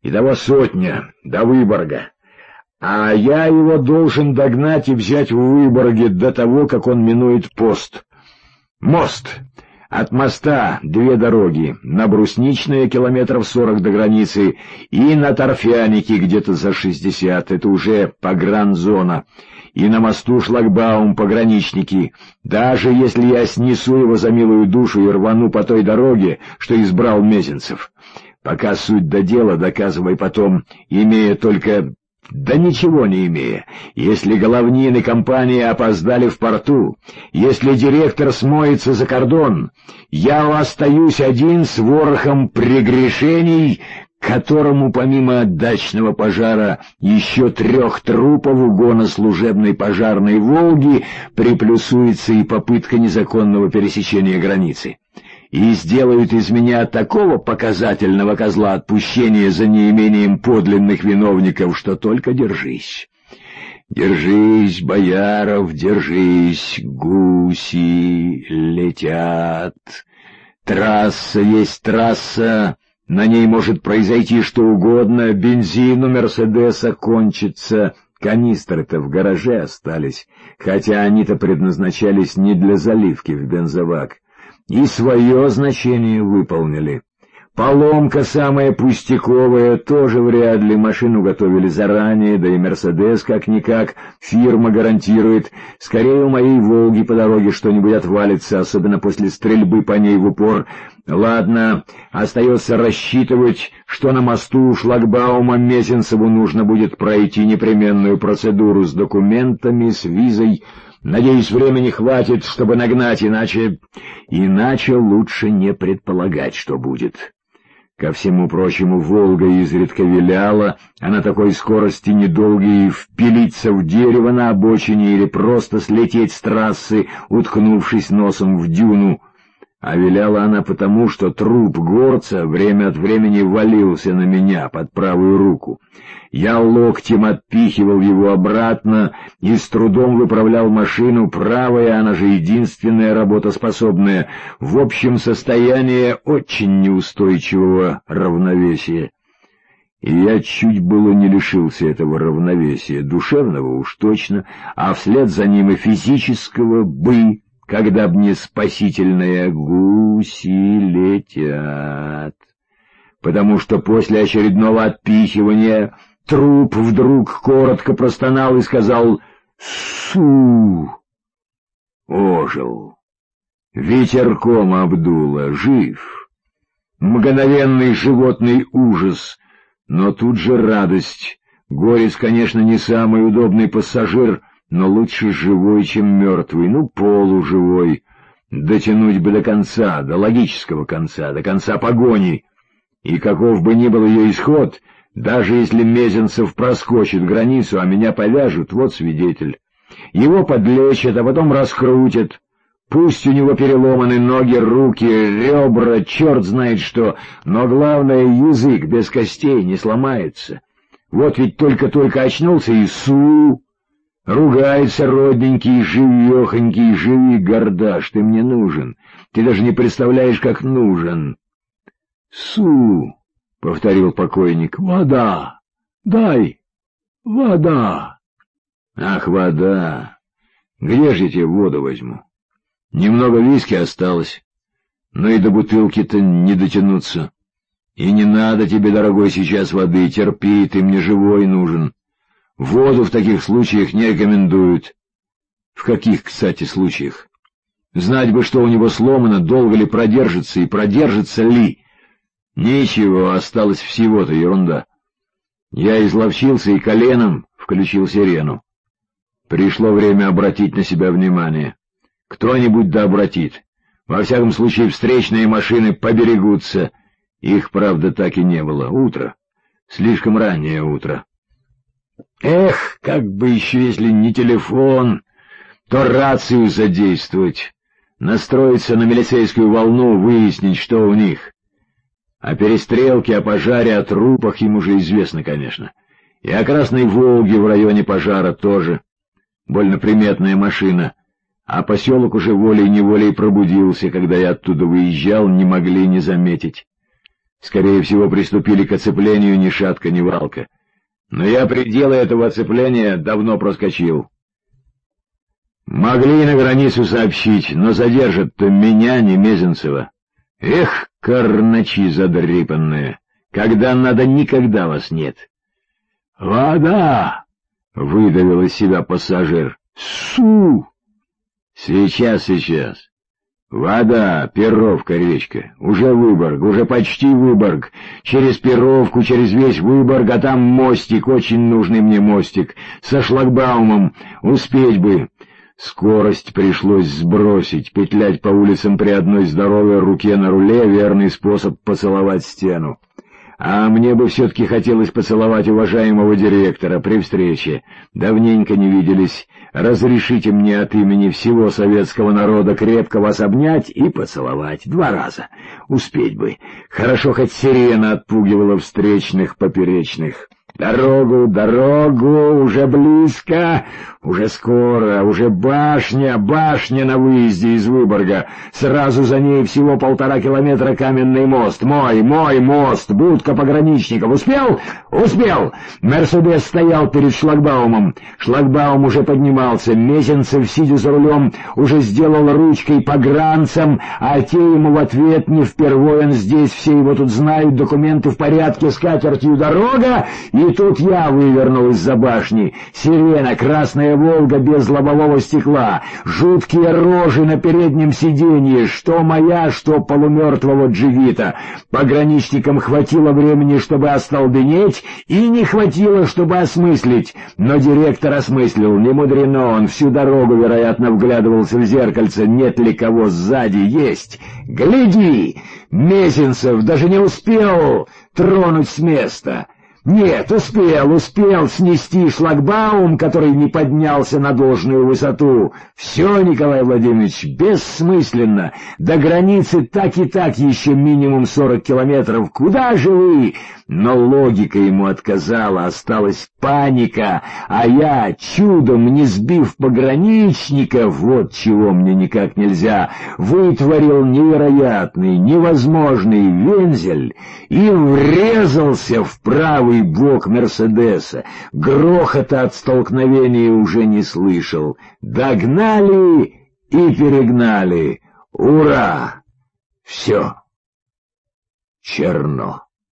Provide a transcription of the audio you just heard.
Итого 100 до Выборга. А я его должен догнать и взять в Выборге до того, как он минует пост. Мост. От моста 2 дороги. На Брусничное километров 40 до границы и на Торфяники где-то за 60. Это уже погранзона. И на мосту шлагбаум пограничники. Даже если я снесу его за милую душу и рвану по той дороге, что избрал Мезенцев. Пока суть до дела, доказывай потом, имея только... Да ничего не имея. Если головнины компании опоздали в порту, если директор смоется за кордон, я остаюсь один с ворохом прегрешений, которому помимо дачного пожара еще 3 трупов угона служебной пожарной «Волги» приплюсуется и попытка незаконного пересечения границы. И сделают из меня такого показательного козла отпущения за неимением подлинных виновников, что только держись. Держись, Бояров, держись, гуси летят. Трасса есть трасса, на ней может произойти что угодно, бензин у «Мерседеса» кончится, канистры-то в гараже остались, хотя они-то предназначались не для заливки в бензобак. И свое значение выполнили. Поломка самая пустяковая, тоже вряд ли, машину готовили заранее, да и «Мерседес» как-никак, фирма гарантирует. Скорее у моей «Волги» по дороге что-нибудь отвалится, особенно после стрельбы по ней в упор. Ладно, остается рассчитывать, что на мосту у шлагбаума Мезенцеву нужно будет пройти непременную процедуру с документами, с визой. Надеюсь, времени хватит, чтобы нагнать, иначе лучше не предполагать, что будет. Ко всему прочему, «Волга» изредка виляла, а на такой скорости недолго и впилиться в дерево на обочине или просто слететь с трассы, уткнувшись носом в дюну. А виляла она потому, что труп горца время от времени валился на меня под правую руку. Я локтем отпихивал его обратно и с трудом выправлял машину, правая, она же единственная работоспособная, в общем состояние очень неустойчивого равновесия. И я чуть было не лишился этого равновесия, душевного уж точно, а вслед за ним и физического бы, когда б не спасительные «гуси летят». Потому что после очередного отпихивания труп вдруг коротко простонал и сказал «Су!». Ожил. Ветерком обдуло, жив. Мгновенный животный ужас, но тут же радость. Горец, конечно, не самый удобный пассажир, но лучше живой, чем мертвый, полуживой. Дотянуть бы до конца, до логического конца, до конца погони. И каков бы ни был ее исход, даже если Мезенцев проскочит границу, а меня повяжут, вот свидетель. Его подлечат, а потом раскрутят. Пусть у него переломаны ноги, руки, ребра, черт знает что, но главное, язык без костей не сломается. Вот ведь только-только очнулся и ругается родненький, живехонький, живи, гордаш, ты мне нужен. Ты даже не представляешь, как нужен. — повторил покойник, — вода, дай, вода. — Ах, вода! Где же я тебе воду возьму? Немного виски осталось, но и до бутылки-то не дотянуться. И не надо тебе, дорогой, сейчас воды, терпи, ты мне живой нужен. Воду в таких случаях не рекомендуют. В каких, кстати, случаях? Знать бы, что у него сломано, долго ли продержится и продержится ли. Ничего, осталось всего-то ерунда. Я изловчился и коленом включил сирену. Пришло время обратить на себя внимание. Кто-нибудь да обратит. Во всяком случае, встречные машины поберегутся. Их, правда, так и не было. Утро. Слишком раннее утро. Эх, как бы еще, если не телефон, то рацию задействовать, настроиться на милицейскую волну, выяснить, что у них. О перестрелке, о пожаре, о трупах им уже известно, конечно. И о Красной Волге в районе пожара тоже. Больно приметная машина. А поселок уже волей-неволей пробудился, когда я оттуда выезжал, не могли не заметить. Скорее всего, приступили к оцеплению ни шатка, ни валка. Но я пределы этого оцепления давно проскочил. Могли на границу сообщить, но задержат-то меня, не Мезенцева. Эх, карначи задрипанные! Когда надо, никогда вас нет. — Вода! — выдавил из себя пассажир. — Су! — Сейчас. Вода, Перовка речка. Уже Выборг, уже почти Выборг. Через Перовку, через весь Выборг, а там мостик, очень нужный мне мостик. Со шлагбаумом. Успеть бы. Скорость пришлось сбросить. Петлять по улицам при одной здоровой руке на руле — верный способ поцеловать стену. А мне бы все-таки хотелось поцеловать уважаемого директора при встрече. Давненько не виделись. Разрешите мне от имени всего советского народа крепко вас обнять и поцеловать 2 раза. Успеть бы. Хорошо, хоть сирена отпугивала встречных поперечных. Дорогу, уже близко, уже скоро, уже башня на выезде из Выборга. Сразу за ней всего 1,5 километра каменный мост. Мой мост, будка пограничников. Успел? Успел! Мерседес стоял перед шлагбаумом. Шлагбаум уже поднимался. Мезенцев, сидя за рулем, уже сделал ручкой погранцам, а те ему в ответ: не впервой он здесь, все его тут знают, документы в порядке, с катертью дорога. И тут я вывернул из-за башни. Сирена, красная «Волга» без лобового стекла, жуткие рожи на переднем сиденье, что моя, что полумертвого джигита. Пограничникам хватило времени, чтобы остолбенеть, и не хватило, чтобы осмыслить. Но директор осмыслил, не мудрено, он всю дорогу, вероятно, вглядывался в зеркальце, нет ли кого сзади. Есть! Гляди! Мезенцев даже не успел тронуть с места. Нет, успел снести шлагбаум, который не поднялся на должную высоту. Все, Николай Владимирович, бессмысленно. До границы так и так еще минимум 40 километров. Куда же вы? Но логика ему отказала, осталась паника, а я, чудом не сбив пограничников, вот чего мне никак нельзя, вытворил невероятный, невозможный вензель и врезался в правый бок Мерседеса. Грохота от столкновения уже не слышал. Догнали и перегнали. Ура! Все. Черно.